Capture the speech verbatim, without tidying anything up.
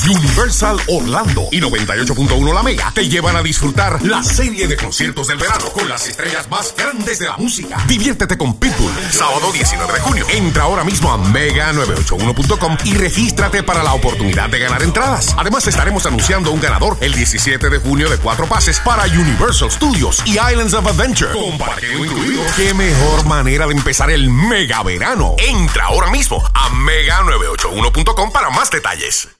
Universal Orlando y noventa y ocho punto uno La Mega te llevan a disfrutar la serie de conciertos del verano con las estrellas más grandes de la música. Diviértete con Pitbull, sábado diecinueve de junio. Entra ahora mismo a mega nueve ocho uno punto com y regístrate para la oportunidad de ganar entradas. Además, estaremos anunciando un ganador el diecisiete de junio de cuatro pases para Universal Studios y Islands of Adventure. Con parqueo incluido. ¡Qué mejor manera de empezar el mega verano! Entra ahora mismo a mega nueve ocho uno punto com para más detalles.